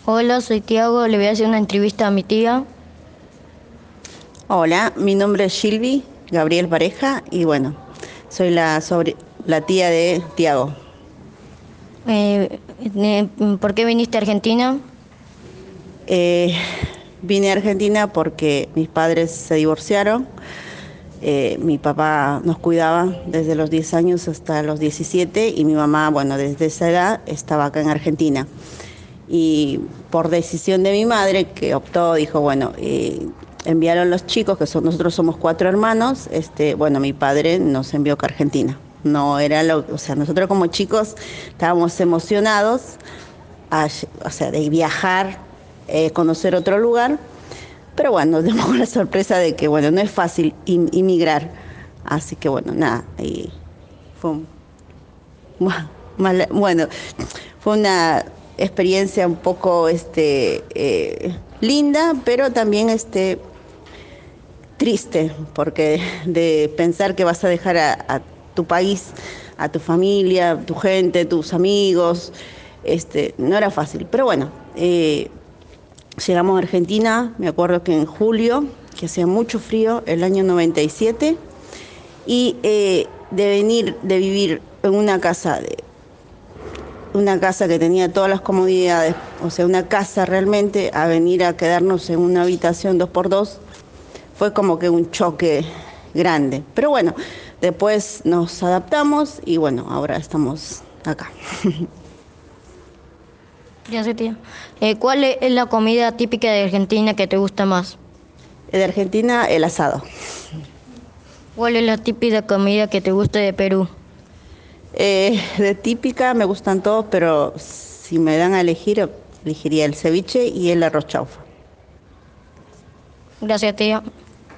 Hola, soy Tiago, le voy a hacer una entrevista a mi tía. Hola, mi nombre es Shilby Gabriel Pareja y bueno, soy la tía de Tiago. ¿Por qué viniste a Argentina? Eh, Vine a Argentina porque mis padres se divorciaron. Mi papá nos cuidaba desde los 10 años hasta los 17 y mi mamá, bueno, desde esa edad estaba acá en Argentina. Y por decisión de mi madre, que optó, dijo, bueno, enviaron los chicos, nosotros somos 4 hermanos, bueno, mi padre nos envió acá a Argentina. No era o sea, nosotros como chicos estábamos emocionados, o sea, de viajar, conocer otro lugar, pero bueno, nos dimos la sorpresa de que, bueno, no es fácil inmigrar. Así que bueno, nada, y fue un bueno, fue una experiencia un poco linda, pero también triste, porque de pensar que vas a dejar a tu país, a tu familia, a tu gente, tus amigos, no era fácil. Pero bueno, llegamos a Argentina, me acuerdo que en julio, que hacía mucho frío, el año 97, y de venir, de vivir en una casa que tenía todas las comodidades, o sea, una casa realmente, a venir a quedarnos en una habitación 2x2, fue como que un choque grande. Pero bueno, después nos adaptamos y bueno, ahora estamos acá. Ya sé, tía. ¿Cuál es la comida típica de Argentina que te gusta más? De Argentina, el asado. ¿Cuál es la típica comida que te gusta de Perú? De típica me gustan todos, pero si me dan a elegir, elegiría el ceviche y el arroz chaufa. Gracias, tía.